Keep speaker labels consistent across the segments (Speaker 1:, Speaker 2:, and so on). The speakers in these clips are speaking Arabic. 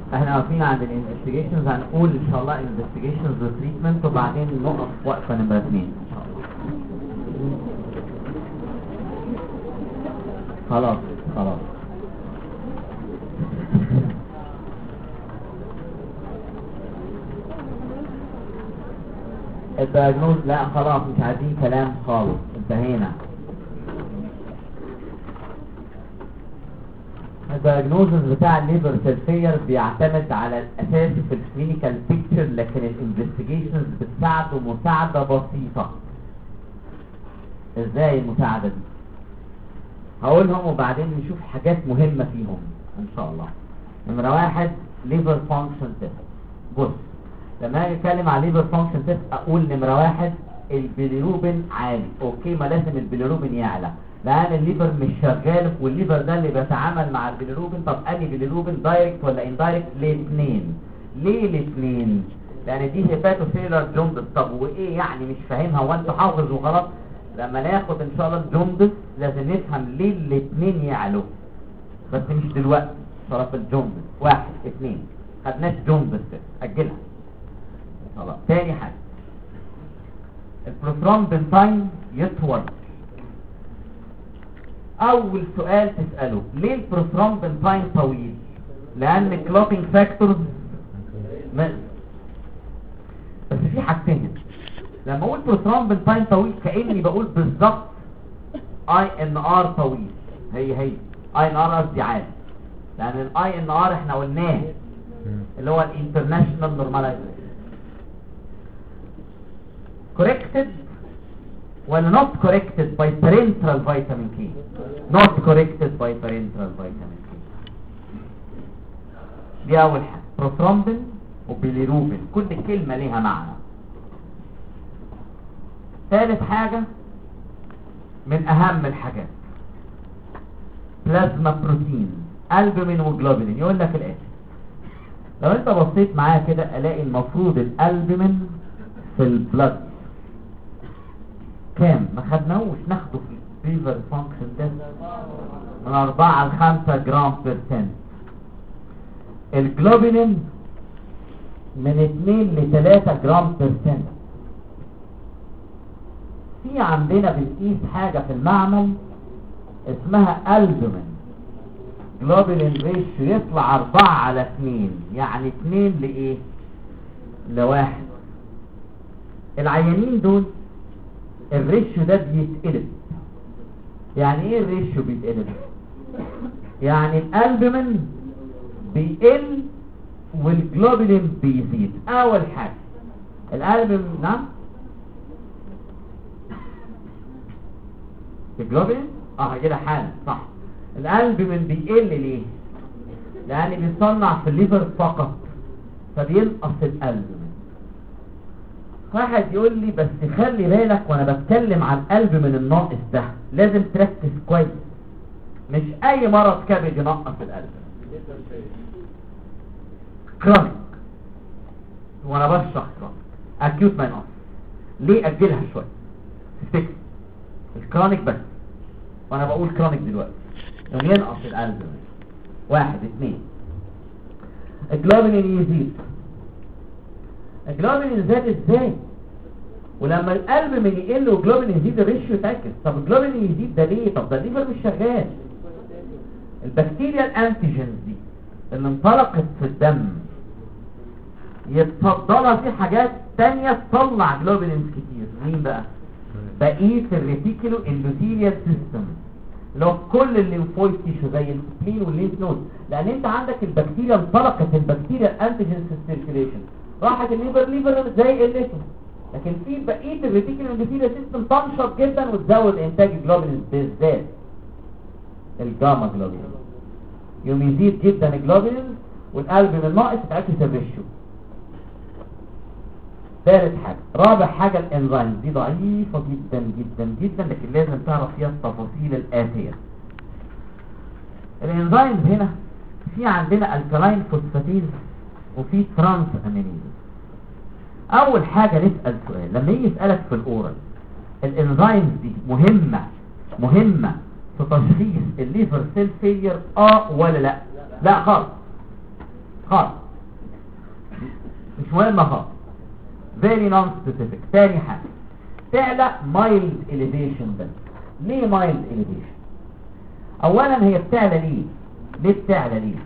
Speaker 1: احنا واقفين عند الانفستيجيشنز، هنقول ان شاء الله انفستيجيشنز وتريتمنت وبعدين نقف وقفه نمره 2 ان شاء الله. خلاص الدايجنوز لا خلاص مش عايزين كلام خالص، انتهينا. الدايجنوزز بتاع الليفر سيل بيعتمد على الاساس في الكلينيكال بيكتشر، لكن الانفستيجيشنز بتساعده مساعده بسيطه. ازاي المساعده دي؟ هقولهم وبعدين نشوف حاجات مهمه فيهم ان شاء الله. نمره 1 ليفر فانكشن تيست. بص لما اجي اتكلم على ليفر فانكشن تيست اقول نمره 1 البيليروبين عالي. اوكي، ما لازم البيليروبين يعلى لان الليفر مش شغال، والليفر ده اللي بيتعامل مع البيليروبين. طب انهي بيليروبين، دايركت ولا اندايركت؟ الاثنين. ليه الاثنين؟ لان دي هيباتوسيلر جوندس. طب وايه يعني؟ مش فاهمها وانت حافظ وخلاص. لما ناخد ان شاء الله الجوندس لازم نفهم ليه الاثنين يعلوا، بس مش دلوقتي. طرف الجوندس 1 2 خدناش جوندس، اجلها خلاص. تاني حاجه البروثرومبين يطول. اول سؤال تساله ليه البروثرومبين طويل؟ لان كلوتينج فاكتورز بس في حاجتين. لما اقول بروثرومبين طويل كاني بقول بالظبط اي ان ار طويل. هي اي ان ار قصدي عالي، لان الاي ان ار احنا قلناه اللي هو الانترناشونال نورماليزيشن. corrected ولا not corrected by parenteral vitamin K؟ not corrected by parenteral vitamin K. دي اول حاجه. بروثرومبين وبيليروبين كل كلمه ليها معنى. ثالث حاجه من اهم الحاجات بلازما بروتين، البومين وجلوبولين. يقول لك الاتي، لو انت بصيت معايا كده الاقي المفروض الالبومين في البلد كام؟ ما خدناهوش، ناخده في الليفر فانكشن تيست من 4 ل 5 جرام %. الجلوبولين من 2 ل 3 جرام %. في عندنا بنقيس حاجة في المعمل اسمها البومين جلوبولين ريشيو، يطلع 4/2، يعني 2 لايه؟ ل1. العيانين دول الريشيو ده بيتقلب. يعني ايه الريشيو بيتقلب؟ يعني الالبومين بيقل والجلوبولين بيزيد. اول حاجه الالبومين نعم الجلوبولين كده حالا صح. الالبومين بيقل ليه؟ لان بيصنع في الليفر فقط فبينقص الالبومين. واحد يقول لي بس خلي بالك وانا بتكلم عن الالبومين الناقص ده لازم تركز كويس، مش اي مرض كبد ينقص الالبومين. كرونيك وانا بشرح كرونيك، اكيوت ما ينقص. ليه؟ اجلها شويه تفتكر الكرونيك بس وانا بقول كرونيك دلوقتي يوم ينقص الالبومين. 1 2 الجلوبولين يزيد. الجلوبولين زاد ازاي؟ ولما الالبومين يقل والجلوبولين يزيد الريشيو يتعكس. طب الجلوبولين يزيد ده ليه؟ طب ده الليفر مش شغال. البكتيريا الانتيجينز دي اللي انطلقت في الدم يتفضلها في حاجات تانية تطلع جلوبولينز كتير. مين بقى؟ بقيه الريتيكولو اندوثيليال سيستم اللي هو كل الليمفويد تيشو زي السبلين والليمف نود. لان انت عندك البكتيريا انطلقت، البكتيريا الانتيجينز في السيركيليشن راحت الليفر زي قلته، لكن في بقيه الريتيكولو اندوثيليال سيستم تنشط جدا وتزود انتاج الجلوبولين، بالذات الجاما جلوبولين. يوم يزيد جدا الجلوبولين والالبومين الناقص تعكس الريشيو. ثالث حاجه. رابع حاجه الانزيم دي ضعيفه جدا جدا جدا، لكن لازم تعرف فيها التفاصيل الاتيه. الانزيمز هنا في عندنا الكلاين فوسفاتيز وفي ترانس امينيز. اول حاجه نسال سؤال لما يجي يسالك في الاورال الانزيمز دي مهمه في تشخيص الليفر سيل فيلير ولا لا؟ لا خالص خالص، مش مهمة خالص، very non specific. تاني حاجة تعلى mild elevation. بس ليه mild elevation؟ اولا هي بتعلى ليه بتعلى ليه؟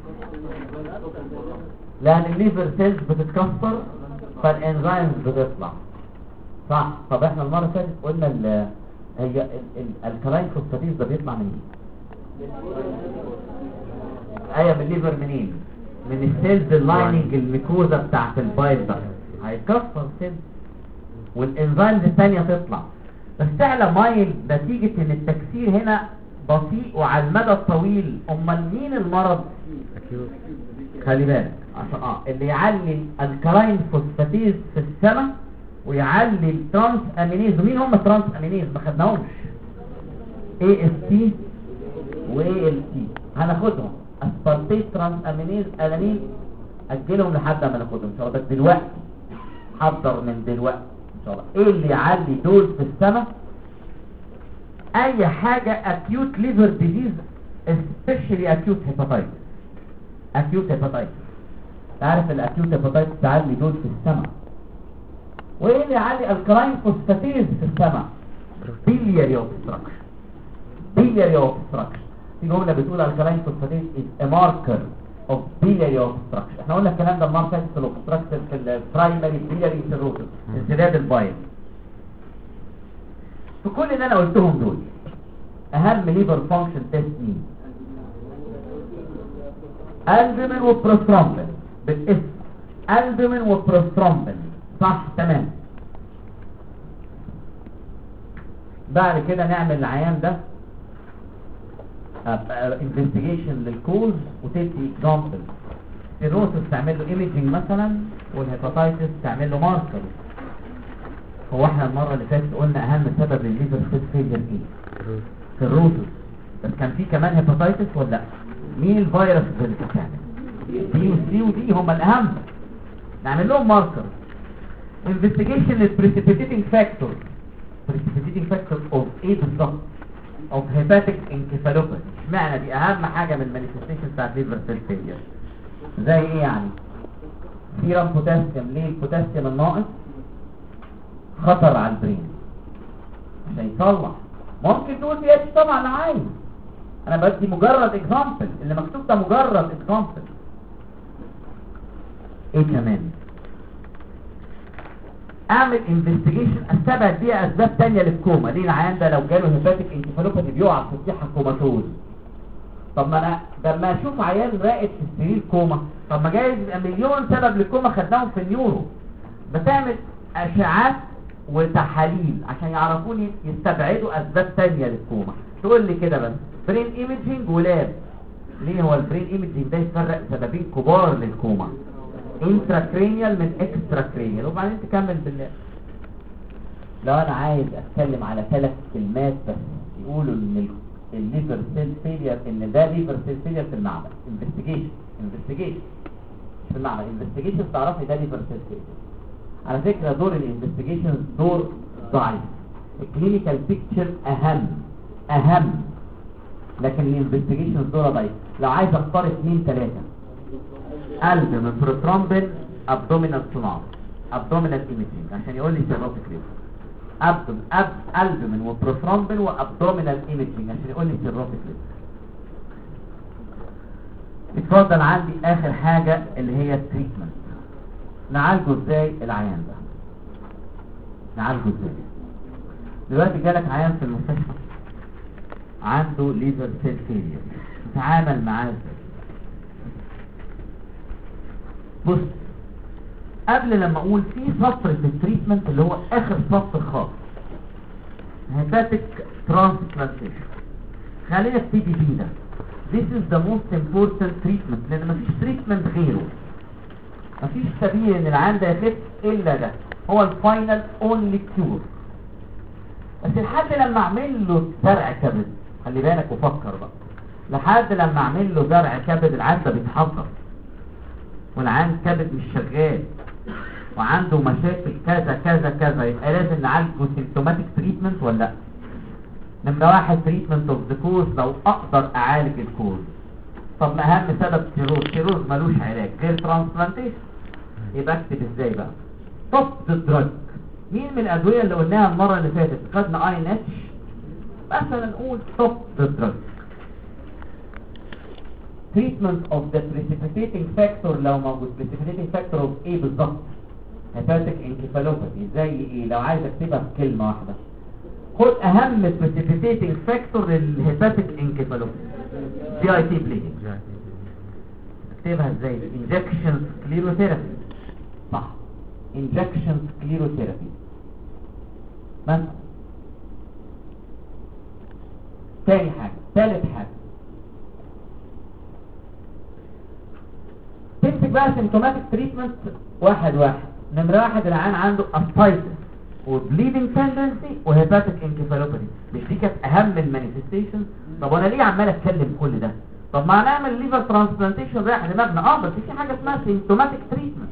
Speaker 1: لان الليفر سيلز بتتكسر فالانزيمز بتطلع، صح؟ طب احنا المرة اللي فاتت قلنا هي الكلاين فوسفاتيز ده بيطلع من ايه؟ من الليفر منين؟ من السيلز اللايننج الميكوزا بتاعت البايل ده هيتكسر سيلز والانزيمز الثانيه تطلع، بس تعلى مايل نتيجه ان التكسير هنا بطيء وعلى المدى الطويل. امال مين المرض؟ خلي بالك عشان اللي يعلي الكلاين فوسفاتيز في السماء ويعلي الترانس امينيز. ومين هم الترانس امينيز؟ ما خدناهمش. AST و ALT هناخدهم. اسبارتيت ترانس امينيز الانين اجلهم لحد ما ناخدهم ان شاء الله، بس دلوقتي حضر من دلوقتي ان شاء الله. ايه اللي يعلي دول في السماء؟ اي حاجه acute liver disease especially acute hepatitis. acute hepatitis تعرف الاكيوت hepatitis تعلي دول في السماء. وايه اللي يعلي الكلاين فوسفاتيز في السماء؟ biliary obstruction. biliary obstruction في جمله بتقول الكلاين فوسفاتيز is a marker of biliary obstruction. احنا قلنا الكلام ده المره اللي فاتت في الاوبستراكشن في البرايمري biliary cirrhosis، انسداد البايل. في كل اللي انا قلتهم دول اهم ليفر فانكشن تيست مين؟ البومين وبروسترومبين. بالاسم البومين وبروسترومبين، صح؟ تمام. بعد كده نعمل العيان ده انفستيجيشن للكوز وتدي اكزامبل. السيروسس تعمل له ايميجنج مثلا، والهيباتايتس تعمل له ماركر. هو احنا المره اللي فاتت قلنا اهم سبب للليفر سيل فيلير ايه؟ السيروسس، بس كان في كمان هيباتايتس ولا لا؟ مين الفيروس اللي بتعمل؟ دي وسي ودي هم الاهم، نعمل لهم ماركر. انفستيجيشن للبريسيبيتيتنج فاكتور. بريسيبيتيتنج فاكتور اوف ايه بالظبط؟ اوف هيباتيك انكفالوباثي. اشمعنى دي اهم حاجه من المانيفستيشن بتاعت ليفر سيل فيلير؟ زي ايه يعني؟ سيرم بوتاسيوم. ليه البوتاسيوم الناقص خطر على البرين عشان يصلح. ممكن تقول بي اتش طبعا انا عايز، انا بدي مجرد اكزامبل، اللي مكتوب ده مجرد اكزامبل. ايه كمان؟ اعمل انفستيجيشن استبعد بيها اسباب تانية للكوما. ليه العيان ده لو جاله هيباتيك انكفالوباثي بيقع في الصحه كوماتوز؟ طب ما انا لما اشوف عيان راقد في السرير كوما، طب ما جايز يبقى مليون سبب للكوما خدناهم في النيورو. بتعمل اشعات وتحاليل عشان يعرفوني يستبعدوا اسباب تانية للكوما. تقول لي كده بس برين ايميجينج ولاب. ليه هو البرين ايميجينج ده يفرق سببين كبار للكوما، انتراكرينيال من اكستراكرينيال. وبعدين تكمل بالله. لو انا عايز اتكلم على 3 كلمات بس يقولوا ان الليفر سيل فيلير، ان ده ليفر سيل فيلير في المعمل. انفستيجيشن في المعمل. انفستيجيشن تعرفي ده ليفر سيل فيلير. على فكره دور الانفستيجيشن دور ضعيف. الكلينيكال بيكتشر اهم لكن الانفستيجيشن دور ضعيف. لو عايز اختار 2 3 قلب من بروترومبين ابدومينال سونار ابدومينال ايميجينج عشان يقول لي سيروتيك ليفر. قلب من وبروترومبين وابدومينال ايميجينج عشان يقول لي سيروتيك ليفر. اتفضل عندي اخر حاجه اللي هي التريتمنت. نعالجه ازاي العيان ده؟ نعالجه ازاي؟ دلوقتي جالك عيان في المستشفى عنده ليفر سيل فيلير، نتعامل معاه ازاي؟ بص، قبل لما اقول في سطر في التريتمنت اللي هو اخر سطر خالص، هيباتيك ترانسبلانتيشن. خلينا نبتدي بيه ده. This is the most important treatment لان مفيش تريتمنت غيره. مفيش سبيل ان العيان ده يخف الا ده، هو الفاينل اونلي كيور. بس لحد لما اعمل له زرع كبد، خلي بالك وفكر بقى، لحد لما اعمل له زرع كبد العيان ده بيتحضر والعيان كبد مش شغال وعنده مشاكل كذا كذا كذا، يبقى لازم نعالجه سيمتوماتيك تريتمنت ولا لا؟ نمرة 1 تريتمنت اوف ذا كوز. لو اقدر اعالج الكوز طب ما اهم سبب سيروز ملوش علاج غير ترانسبلانتيشن، يبقى اكتب ازاي بقى؟ طب الدراج مين من الادويه اللي قلناها المره اللي فاتت خدنا اي ان اتش مثلا، نقول طب الدراج treatment of the precipitating factor لو موجود precipitating factor of ايه بالظبط؟ hepatic encephalopathy زي ايه؟ لو عايز اكتبها في كلمه واحده خد اهم precipitating factor للهيباتيك encephalopathy جي اي تي bleeding. اكتبها ازاي؟ injection sclerotherapy صح، injection sclerotherapy مثلا. تاني حاجه، تالت حاجه تمسك بقى سيمتوماتيك تريتمنت واحد واحد. نمرة واحد العيان عنده اسايتس وبليدنج تندنسي وهيباتيك انكفالوباثي، مش دي كانت اهم المانيفستيشن؟ طب وانا ليه عمال اتكلم كل ده؟ طب ما نعمل ليفر ترانسبلانتيشن رايح دماغنا، بس في حاجه اسمها سيمتوماتيك تريتمنت.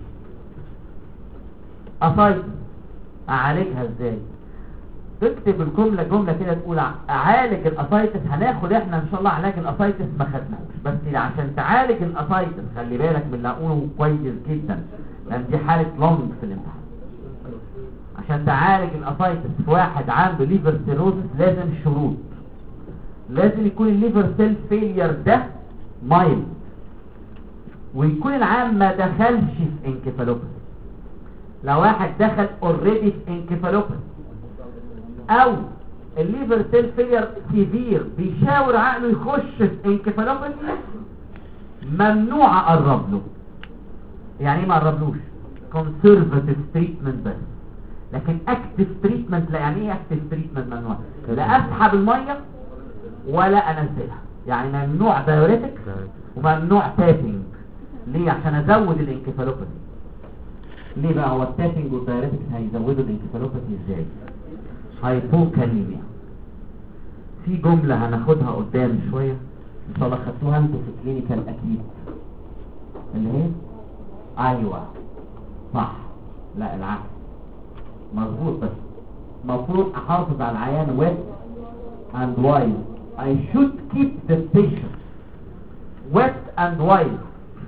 Speaker 1: اسايتس اعالجها ازاي؟ تكتب الجمله جمله كده تقول اعالج الاسايتس. هناخد احنا ان شاء الله علاج الاسايتس ما خدناهوش، بس عشان تعالج الاسايتس خلي بالك من اللي هقوله كويس جدا لان دي حاله لونج في الامتحان. عشان تعالج الاسايتس في واحد عنده ليفر سيروزس لازم شروط. لازم يكون الليفر سيل فيلير ده مايلد، ويكون العام ما دخلش في انكفالوباثي. لو واحد دخل اوريدي في انكفالوباثي او الليفر سيل فيلير سيفير بيشاور عقله يخش في انكفالوباثي ممنوع اقرب له. يعني ايه ما اقربلوش؟ كونسرفاتيف تريتمنت بس، لكن اكتف تريتمنت لا. يعني ايه اكتف تريتمنت؟ ممنوع لا اسحب الميه ولا انزلها، يعني ممنوع دايوريتك وممنوع تابنج. ليه؟ عشان ازود الانكفالوباثي. ليه بقى؟ هو التابنج والدايوريتك هيزودوا الانكفالوباثي ازاي؟ هايبوكاليميا. في جملة هناخدها قدام شوية ان شاء الله خدتوها انتوا في الكلينيكال اكيد، اللي هي ايوه صح، لا العكس مظبوط، بس المفروض احافظ على العيان wet and wild. I should keep the patient wet and wild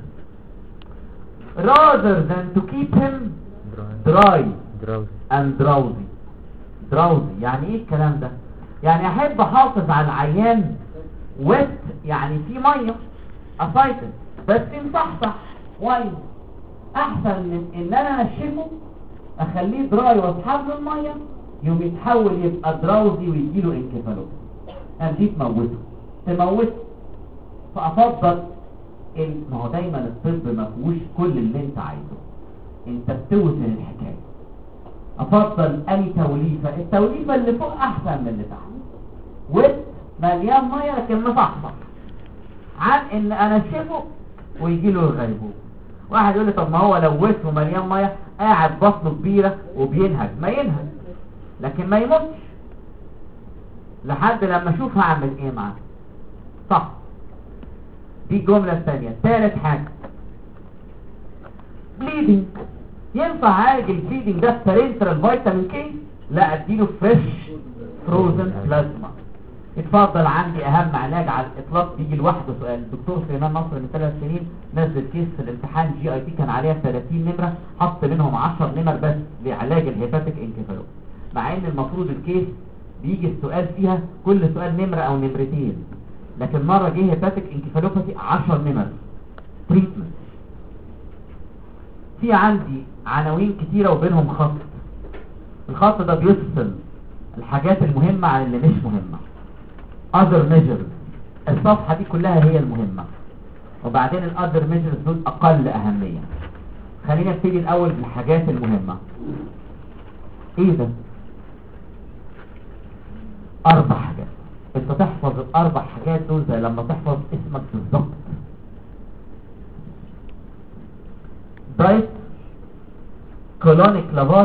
Speaker 1: rather than to keep him dry and drowsy. drowsy يعني ايه الكلام ده؟ يعني احب احافظ على العيان wet يعني في ميه اسايتس بس مصحصح وايد، احسن من ان انا انشفه اخليه دراي واسحب له الميه يوم يتحول يبقى دراوزي ويجيله انكفالوباثي. دي تموته. فافضل ما هو دايما الطب ما فيهوش كل اللي انت عايزه، انت بتوزن الحكايه. افضل اني توليفه، التوليفه اللي فوق احسن من اللي تحت، ويت مليان ميه لكن مصحصح، عن ان انا انشفه ويجيله الغيبوبه. واحد يقول لي طب ما هو لو ويت ومليان ميه قاعد بطنه كبيره وبينهج، ما ينهج لكن ما يموتش لحد لما اشوف هعمل ايه معاه. صح، دي الجمله الثانيه. ثالث حاجه بليدنج. ينفع اعالج البليدنج ده بارنترال فيتامين كي؟ لا، اديله فريش فروزن بلازما. اتفضل. عندي اهم علاج على الاطلاق بيجي لوحده سؤال. الدكتور سليمان نصر من 3 سنين نزل كيس في الامتحان جي اي تي كان عليها 30 نمره، حط منهم 10 نمر بس لعلاج الهيباتيك انكفالوباثي، مع ان المفروض الكيس بيجي السؤال فيها كل سؤال نمره او نمرتين، لكن مره جه هيباتيك انكفالوباثي 10 نمر تريتمنت. في عندي عناوين كتيره وبينهم خط، الخط ده بيفصل الحاجات المهمه عن اللي مش مهمه. other measures، الصفحة دي كلها هي المهمة، وبعدين ال other measures دول أقل أهمية. خلينا نبتدي الأول بالحاجات المهمة. إيه ده؟ 4 حاجات. أنت تحفظ ال4 حاجات دول زي لما تحفظ اسمك بالظبط. دايت، كولونيك لافاج،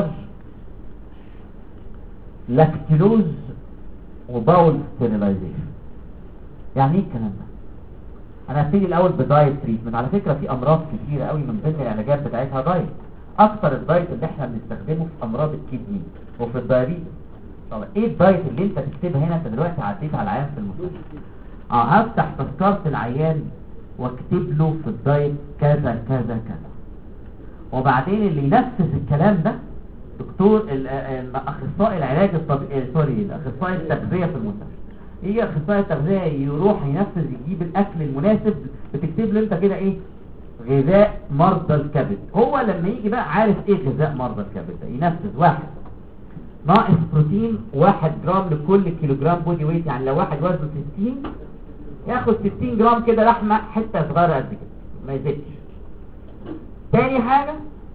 Speaker 1: لاكتيلوز، وباول ستيرلايزيشن. يعني ايه الكلام ده؟ انا هبتدي الاول بدايت تريتمنت. على فكره في امراض كتيره قوي من ضمن العلاجات بتاعتها دايت. اكتر الدايت اللي احنا بنستخدمه في امراض الكدني وفي الدايابيتس. طب ايه الدايت اللي انت تكتبها هنا؟ انت دلوقتي عديت على العيان في المستشفى، هفتح تذكره العيان واكتب له في الدايت كذا كذا كذا، وبعدين اللي ينفذ الكلام ده دكتور اخصائي العلاج الطبيعي الاخصائي التغذيه في المستشفى. يجي اخصائي التغذيه يروح ينفذ، يجيب الاكل المناسب، بتكتب له انت كده ايه غذاء مرضى الكبد. هو لما يجي بقى عارف ايه غذاء مرضى الكبد ده، ينفذ واحد ناقص بروتين 1 جرام لكل كيلو جرام بودي ويت. يعني لو واحد وزنه 60 ياخد 60 جرام كده لحمه، حته صغيره قد كده ما يزيدش. تاني حاجه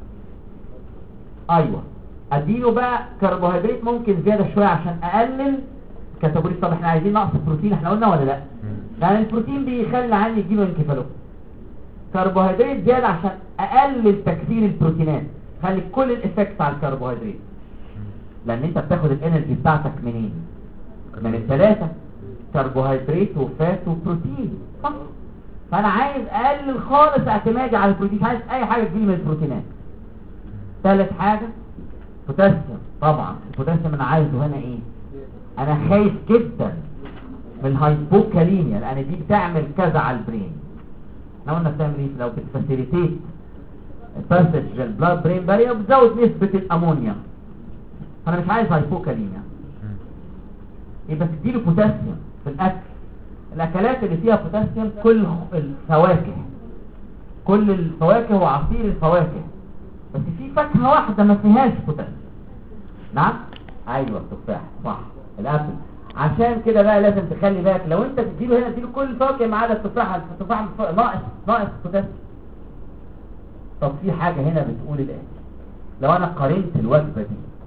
Speaker 1: ايوه اديله بقى كربوهيدرات ممكن زياده شويه عشان اقلل كاتيجوري. طب احنا عايزين نقص بروتين، احنا قلنا ولا لا؟ لان البروتين بيخلي العيان يجيله انكفالوب. كربوهيدرات زياده عشان اقلل تكسير البروتينات، خلي كل الافكت على الكربوهيدرات، لان انت بتاخد الانرجي بتاعتك منين؟ من الثلاثه، كربوهيدرات وفات وبروتين، صح؟ فانا عايز اقلل خالص اعتمادي على البروتين، مش عايز اي حاجه تجيلي من البروتينات. ثالث حاجه بوتاسيوم. طبعا البوتاسيوم انا عايزه هنا ايه؟ انا خايف جدا من الهايبوكاليميا، لان دي بتعمل كذا على البرين. احنا قلنا بتعمل ايه؟ لو بتفاسيليتيت الباسج للبلاد برين بارير بتزود نسبه الامونيا، انا مش عايز هايبوكاليميا. يبقى تديله بوتاسيوم في الاكل. الاكلات اللي فيها بوتاسيوم كل الفواكه، كل الفواكه وعصير الفواكه، بس في فاكهه واحده ما فيهاش بوتاسيوم. نعم ايوه التفاح، صح، الابل. عشان كده بقى لازم تخلي بالك، لو انت تديله هنا تديله كل الفواكه ما عدا التفاح. التفاح ناقص بوتاسيوم. طب في حاجه هنا بتقول الاتي، لو انا قارنت الوجبه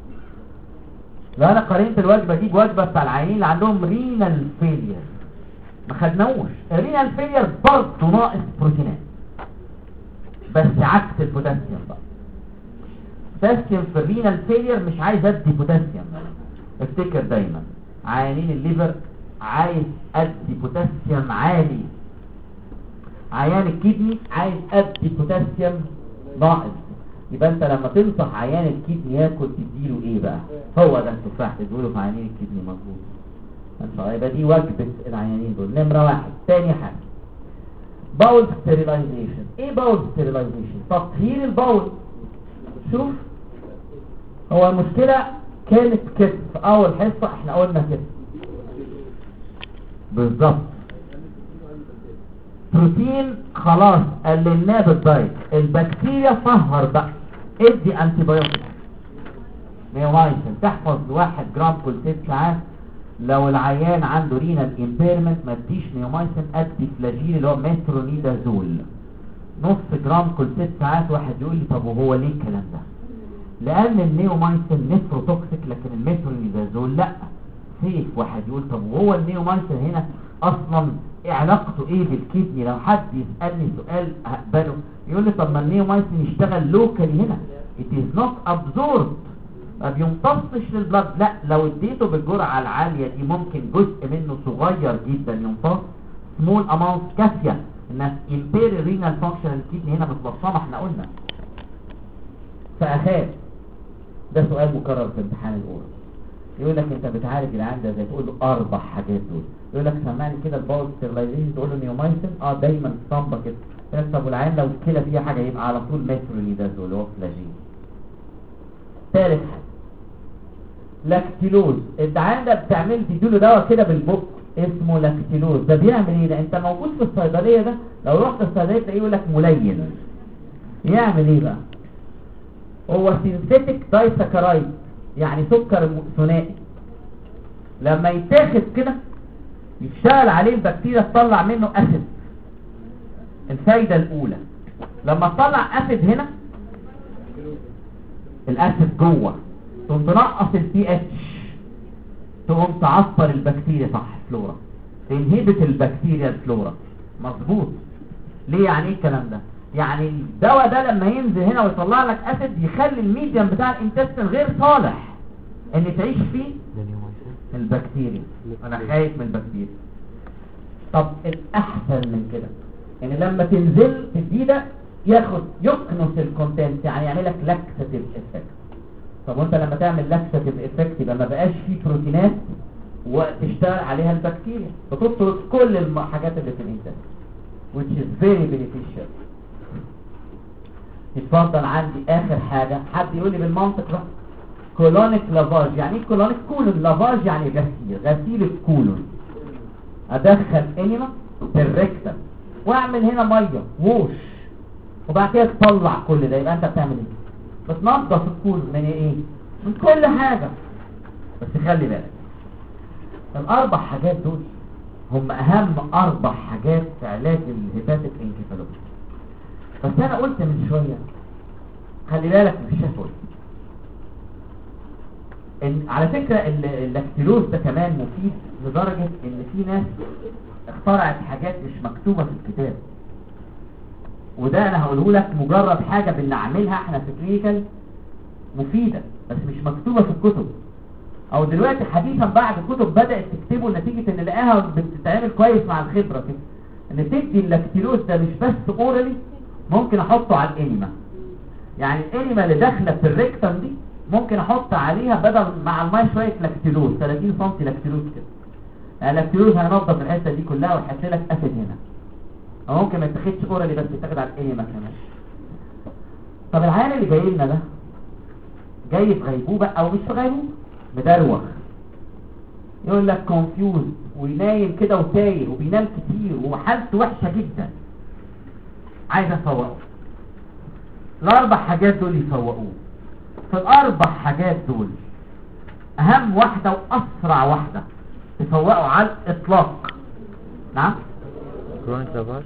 Speaker 1: دي بوجبه بتاع العيانين اللي عندهم رينال فيلير، ما خدناهوش. الرينال فيلير برضه ناقص بروتينات، بس عكس البوتاسيوم بقى. بوتاسيوم في الرينال فيلير مش عايز ادي بوتاسيوم. افتكر دايما عيانين الليفر عايز ادي بوتاسيوم عالي، عيان الكدني عايز ادي بوتاسيوم ناقص. يبقى انت لما تنصح عيان الكدني ياكل تديله ايه بقى؟ هو ده التفاح تديله في عيانين الكدني، مظبوط ان شاء الله. يبقى دي وجبه العيانين دول نمره واحد. تاني حاجه باول ستيريلايزيشن. ايه باول ستيريلايزيشن؟ تطهير الباول. شوف هو المشكله كانت كده في اول حصه، احنا قلنا كده بالظبط. بروتين خلاص قللناه بالدايت، البكتيريا طهر بقى، ادي انتي بايوتيك نيومايسين تحفظ 1 جرام كل 6 ساعات. لو العيان عنده رينال امبيرمنت ما تديش نيومايسين، ادي فلاجيل اللي هو مترونيدازول نص جرام كل 6 ساعات. واحد يقول لي طب وهو ليه الكلام ده؟ لان النيومايسين نفروتوكسيك لكن المترونيدازول لا سيف. واحد يقول طب وهو النيومايسين هنا اصلا ايه علاقته ايه بالكدني؟ لو حد يسالني سؤال هقبله، يقول لي طب ما النيومايسين يشتغل لوكالي هنا، it is not absorbed، ما بيمتصش للبلد. لا لو اديته بالجرعه العاليه دي ممكن جزء منه صغير جدا يمتص، سمول اماونت كافيه انها امبير رينال فانكشن. الكدني هنا متبصمه احنا قلنا. فاخاف ده سؤال مكرر في امتحان الاورال، يقول لك انت بتعالج العيان ده زي تقول له 4 حاجات دول، يقول لك سمعني كده الباول ستيرلايزيشن، تقول له نيومايسين دايما اسطمبه كده. طب والعيان لو الكلى فيها حاجه يبقى على طول مترونيدازول اللي هو فلاجين. ثالث حاجه لاكتيلوز. العيان ده بتعمل تديله دواء كده بالبق اسمه لاكتيلوز. ده بيعمل ايه؟ ده انت موجود في الصيدليه، ده لو رحت الصيدليه تلاقيه يقول لك ملين. يعمل ايه بقى؟ هو سينثيتك دايساكرايد، يعني سكر ثنائي. لما يتاخد كده يشتغل عليه البكتيريا تطلع منه اسيد. الفايدة الاولى لما تطلع اسيد هنا، الاسيد جوه تقوم تنقص البي اتش، تقوم تعصر البكتيريا، صح، فلورا، تنهبت البكتيريا الفلورا، مظبوط. ليه؟ يعني ايه الكلام ده؟ يعني الدواء ده لما ينزل هنا ويطلع لك اسيد يخلي الميديم بتاع الانتستين غير صالح ان تعيش فيه البكتيريا. انا خايف من البكتيريا. طب الاحسن من كده ان لما تنزل تدي ده يكنس الكونتنت، يعني يعمل لك لاكساتيف افكت. طب وانت لما تعمل لاكساتيف افكت يبقى ما بقاش فيه بروتينات وتشتغل عليها البكتيريا، بتطرد كل الحاجات اللي في الانسان. which is very beneficial. اتفضل عندي اخر حاجة، حد يقول لي بالمنطق بقى. كولونيك لافاج، يعني ايه كولونيك؟ كولون لافاج يعني غسيل الكولون. ادخل انيما في الريكتم واعمل هنا ميه ووش، وبعد كده تطلع كل ده، يبقى انت بتعمل ايه؟ بتنظف الكولون من ايه؟ من كل حاجة. بس خلي بالك الاربع حاجات دول هم اهم 4 حاجات في علاج الهيباتيك انكفالوباثي. بس انا قلت من شوية خلي بالك من الشفوي، ان على فكرة اللاكتيلوز ده كمان مفيد لدرجة ان في ناس اخترعت حاجات مش مكتوبة في الكتاب، وده انا هقوله لك مجرد حاجة بنعملها احنا في كلينيكال مفيدة بس مش مكتوبة في الكتب، او دلوقتي حديثا بعد الكتب بدأت تكتبه نتيجة ان لقاها بتتعمل كويس مع الخبرة كده، ان تدي اللاكتيلوز ده مش بس اورالي، ممكن احطه على الانيما. يعني الانيما اللي داخله في الريكتم دي ممكن احط عليها بدل مع الماء شويه لاكتيلوز 30 سم لاكتيلوز كده. يعني اللاكتيلوز هينظف الحته دي كلها ويحط لك اسيد هنا. او ممكن ما يتاخدش اورالي بس يتاخد على الانيما كمان. طب العيان اللي جاي لنا ده جاي في غيبوبه او مش في غيبوبه، مدروخ، يقول لك كونفيوز وينايم كده وتايه وبينام كتير وحالته وحشه جدا، عايز افوقه. الاربع حاجات دول يفوقوه. في الاربع حاجات دول اهم واحده واسرع واحده تفوقه على الاطلاق، نعم،
Speaker 2: كرونيك لافاج.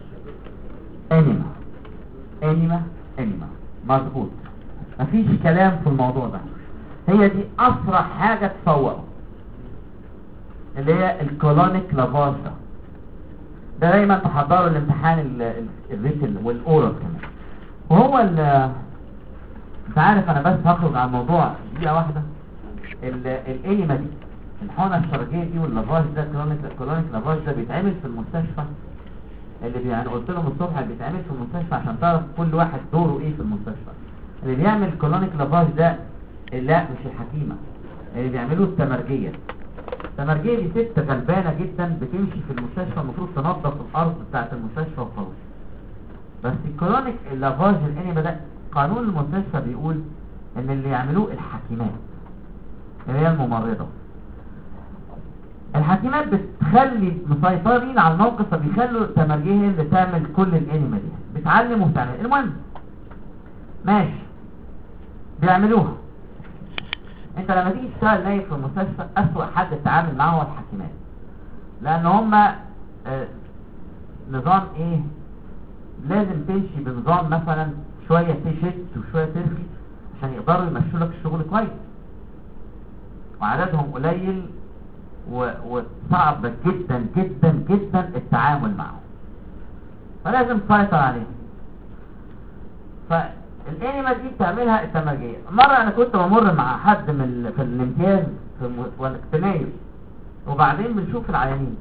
Speaker 1: انيما مظبوط، مفيش كلام في الموضوع ده. هي دي اسرع حاجه تفوقه، اللي هي الكولونيك لافاج ده دايما تحضروا الامتحان الريتل والاورال كمان. وهو انت عارف انا بس هخرج عن الموضوع دقيقه واحده. الانيما دي، الحقنه الشرجيه دي واللافاج ده، كولونيك لافاج ده بيتعمل في المستشفى. اللي يعني قلت لهم الصبح بيتعمل في المستشفى عشان تعرف كل واحد دوره ايه في المستشفى. اللي بيعمل كولونيك لافاج ده لا مش الحكيمه، اللي بيعملوه التمرجيه. التمرجيه دي ست غلبانه جدا بتمشي في المستشفى، المفروض تنظف الارض بتاعه المستشفى وخلاص. بس الكرونيك لافاج الانيما ده قانون المستشفى بيقول ان اللي يعملوه الحكيمات اللي هي الممرضه. الحكيمات بتخلي مسيطرين على الموقف، فبيخلوا التمرجيه هي اللي تعمل كل الانيما دي، بتعلم وبتعمل. المهم ماشي بيعملوها. انت لما تيجي تشتغل نايب في المستشفى اسوأ حد تتعامل معاه هو الحكيمات، لان هم نظام ايه، لازم تمشي بنظام مثلا شوية تشد وشوية ترخي عشان يقدروا يمشوا لك الشغل كويس، وعددهم قليل وصعب جدا جدا جدا التعامل معهم، فلازم تسيطر عليهم. فالانيما دي بتعملها التمرجية. مرة انا كنت بمر مع حد في الامتياز والاجتماعي، وبعدين بنشوف العيانين،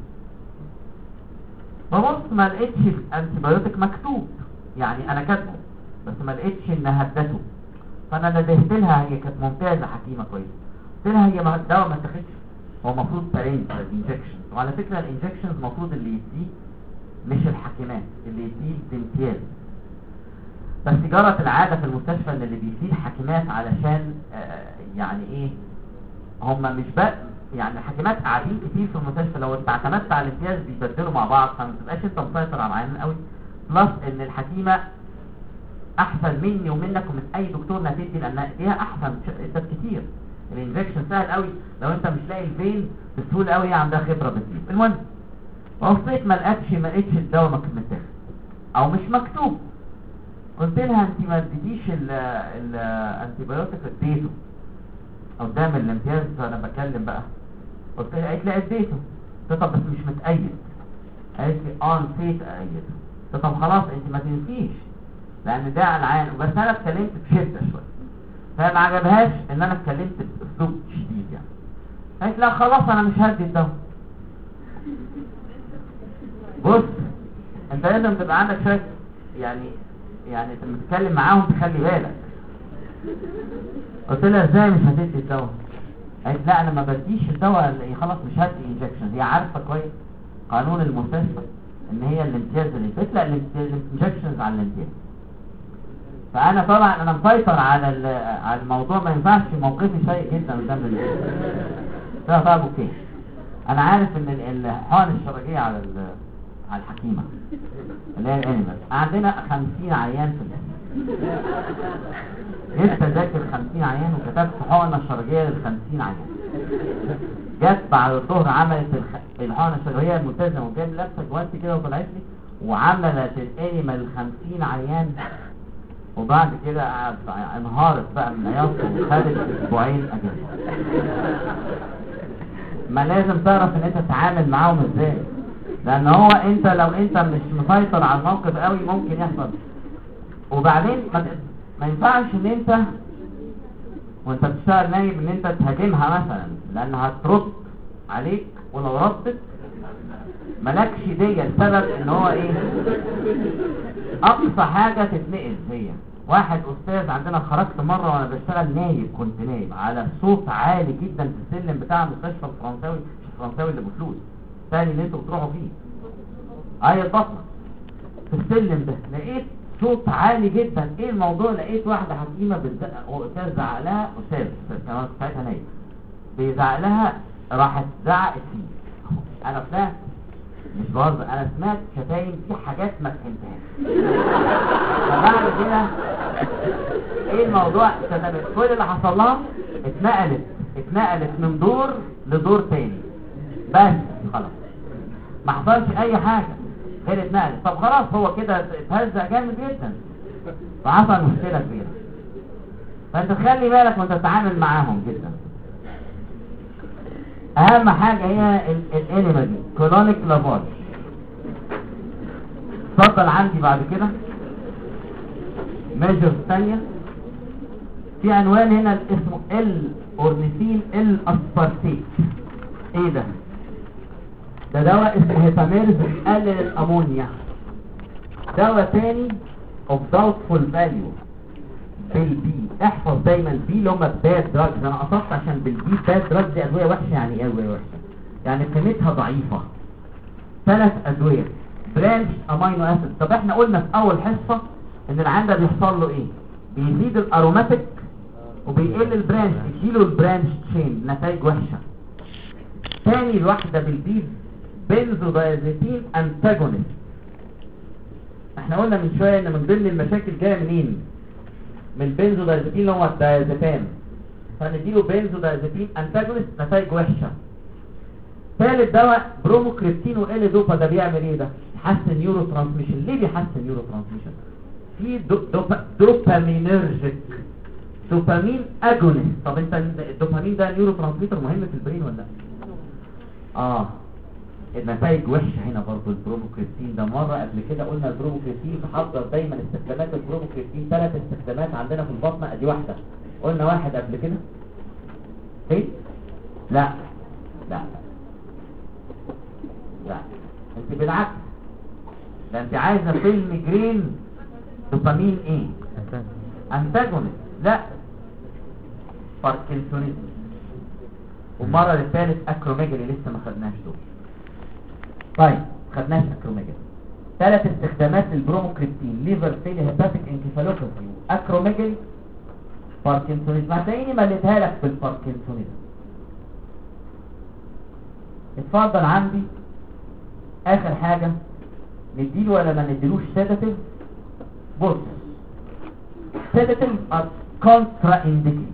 Speaker 1: ببص ما لقيتش الانتيبيوتيك مكتوب، يعني انا كاتبه بس ما لقيتش انها ادته. فانا ندهت لها، هي كانت ممتازه حكيمه كويسه، قلت لها هي الدواء ما اتاخدش، هو المفروض ترين الانجكشن. وعلى فكره الانجكشنز المفروض اللي يديه مش الحكيمات، اللي يديه الامتياز. بس جرت العاده في المستشفى ان اللي بيديه الحكيمات علشان يعني ايه، هم مش بقى يعني الحكيمات قاعدين كتير في المستشفى، لو انت اعتمدت على الامتياز بيبدلوا مع بعض، فما تبقاش انت مسيطر على العيان قوي. بلس ان الحكيمه احسن مني ومنك ومن اي دكتور هتدي، لان ايديها احسن ده كتير. الانجكشن سهل قوي، لو انت مش لاقي الفين بسهوله قوي، هي عندها خبره بكتير. المهم بصيت ما لقيتش الدواء متاخد او مش مكتوب. قلت لها انت ما اديتيش الانتيبيوتيك، اديته قدام الامتياز وانا بكلم بقى. قلت لها، قالت لي اديته. قلت طب بس مش متأيد. قالت لي نسيت ايده. قلت طب خلاص انت ما تنسيش لان ده العين. بس انا اتكلمت بشده شويه، فهي ما عجبهاش ان انا اتكلمت باسلوب شديد يعني. قالت لا خلاص انا مش هدي الدواء. بص انت لازم تبقى عندك شويه يعني لما تتكلم معاهم تخلي بالك. قلت لها ازاي مش هتدي الدواء؟ قالت لا انا ما بديش الدواء خلاص مش هدي انجكشن. هي عارفه كويس قانون المستشفى ان هي الامتياز اللي بتطلع الانجكشنز على الامتياز. فانا طبعا انا مسيطر على الموضوع، ما ينفعش موقفي سيء جدا قدام ده. طيب اوكي، انا عارف ان الحقن الشرجيه على الحكيمه اللي هي الانيمال عندنا 50 عيان في لسه ذاكر 50 عيان وكتبت حقنه شرجيه لل 50 عيان. جت بعد الظهر عملت الحقنه الشرجيه الملتزمه وجاب لابسه جوانتي كده وطلعت لي وعملت الانيمال 50 عيان، وبعد كده انهارت بقى من عياطه وخدت اسبوعين اجازه. ما لازم تعرف ان انت تتعامل معاهم ازاي، لان هو انت لو انت مش مسيطر على الموقف قوي ممكن يحصل. وبعدين ما ينفعش ان انت وانت بتشتغل نايم ان انت تهاجمها مثلا، لانها هترد عليك، ولو ردت مالكش دي السبب ان هو ايه، اقصى حاجة تتنقل. هي واحد استاذ عندنا خرجت مرة وانا بشتغل نايم، كنت نايم على صوت عالي جدا في السلم بتاع المستشفى الفرنساوي، مش الفرنساوي اللي بفلوس تاني اللي انتوا بتروحوا فيه، اي البطنة، في السلم ده لقيت صوت عالي جدا. ايه الموضوع؟ لقيت واحدة حكيمة استاذ زعق لها، استاذ كانت ساعتها نايم بيزعق لها، راحت زعقت فيه. انا طلعت مش بهزر، انا سمعت شتايم في حاجات ما فهمتهاش. فبعد كده ايه الموضوع؟ كل اللي حصل لها اتنقلت من دور لدور تاني بس، خلاص ما حصلش اي حاجه غير اتنقلت. طب خلاص هو كده اتهزق جامد جدا فحصل مشكله كبيره. فانت تخلي بالك وانت تتعامل معاهم جدا. اهم حاجة هي الانيما دي كولونيك لافاج. اتفضل عندي بعد كده ميجر ثانية في عنوان هنا اسمه الاورنيثين الاسبارتيت. ايه ده؟ ده دواء اسمه هيباميرز بيقلل الامونيا. دواء تاني of doubtful value بالبي. احفظ دايما بي اللي هم باد دراجز. انا قصدت عشان بالبي باد دراجز دي ادويه وحشه. يعني ايه ادويه وحشه؟ يعني قيمتها ضعيفه. 3 ادويه برانش امينو اسيد. طب احنا قلنا في اول حصه ان العيان ده بيحصل له ايه؟ بيزيد الاروماتيك وبيقل البرانش، يشيلوا البرانش تشين، نتائج وحشه. تاني الواحده بالبي بنزودايازيبين انتاجونست. احنا قلنا من شويه ان من ضمن المشاكل جايه منين؟ من بنزودايازيبين اللي هو الدايازيبام. فنديله بنزودايازيبين انتاجونست، نتائج وحشه. ثالث دواء بروموكريبتين وال دوبا. ده بيعمل ايه ده؟ يحسن نيورو ترانسميشن. ليه بيحسن نيورو ترانسميشن؟ في دوبامينرجيك دوبامين اجونست. طب انت الدوبامين ده نيورو ترانسميتر مهم في البرين ولا لا؟ النتائج وحشه هنا برضه. البروموكريبتين ده مره قبل كده قلنا البروموكريبتين تحضر دايما استخدامات البروموكريبتين. 3 استخدامات عندنا في البطنه، ادي واحده قلنا واحد قبل كده. ايه؟ لا انت بالعكس، ده انت عايزه فيلم جرين دوبامين ايه؟ انتاجونست. لا باركنسونيزم. والمره الثالث اكروميجالي لسه ما خدناش دول. طيب خدناش اكروميجالي. 3 استخدامات للبروموكريبتين: ليفر فيلي، هيباتيك انكفالوباثي، اكروميجالي، باركنسونيزم. هتلاقيني مليتها لك في الباركنسونيزم. اتفضل عندي اخر حاجة نديله ولا ما نديلوش سيداتيف. بص سيداتيف are contraindicated.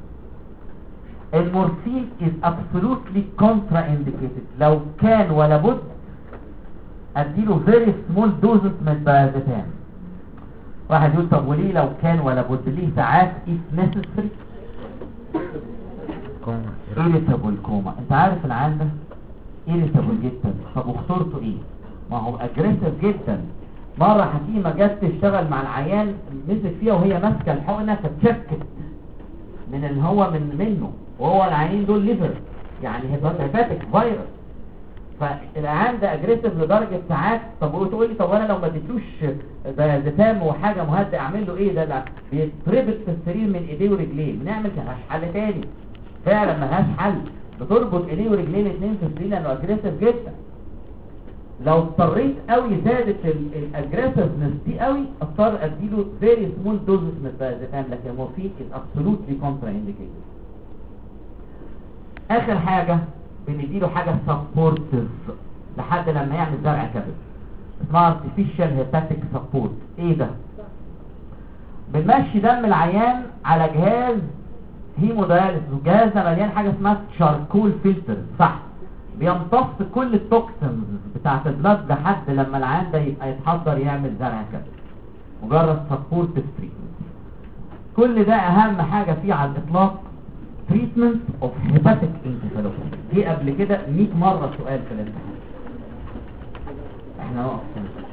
Speaker 1: المورفين is absolutely contraindicated. لو كان ولا بد اديله very small doses من الدايازيبام. واحد يقول طب وليه لو كان ولا بد؟ ليه ساعات if necessary irritable coma. انت عارف العيان ده irritable جدا. طب وخطورته ايه؟ ما هو aggressive جدا. مرة حكيمة جت تشتغل مع العيان، مسك فيها وهي ماسكة الحقنة فتشكت من اللي هو منه، وهو العيانين دول ليفر يعني هيباتيك فيروس. فالعيان ده اجريسيف لدرجة ساعات. طب وتقول لي طب انا لو ما اديتلوش دايازيبام وحاجة مهدئة اعمل له ايه؟ ده لا بيتربط في السرير من ايديه ورجليه. بنعمل ملهاش حل تاني، فعلا ملهاش حل. بتربط ايديه ورجليه الاثنين في السرير لانه اجريسيف جدا. لو اضطريت قوي زادت الاجريسيفنس دي قوي اضطر اديله فيري سمول دوزز من الدايازيبام، لكن المورفين از ابسولوتلي كونترا انديكيتد. اخر حاجه بنديله حاجه سبورتيف لحد لما يعمل زرع كبد، اسمها artificial hepatic support. ايه ده؟ بنمشي دم العيان على جهاز هيموداياليسيس، والجهاز ده مليان حاجه اسمها تشاركول فلتر، صح؟ بيمتص كل التوكسينز بتاعت البلاد لحد لما العيان ده يبقى يتحضر يعمل زرع كبد. مجرد سبورتيف تريتمنت. كل ده اهم حاجه فيه على الاطلاق، تريتمنت اوف هيباتيك انكفالوباثي. دي قبل كده 100 مره سؤال في الامتحان. احنا نقف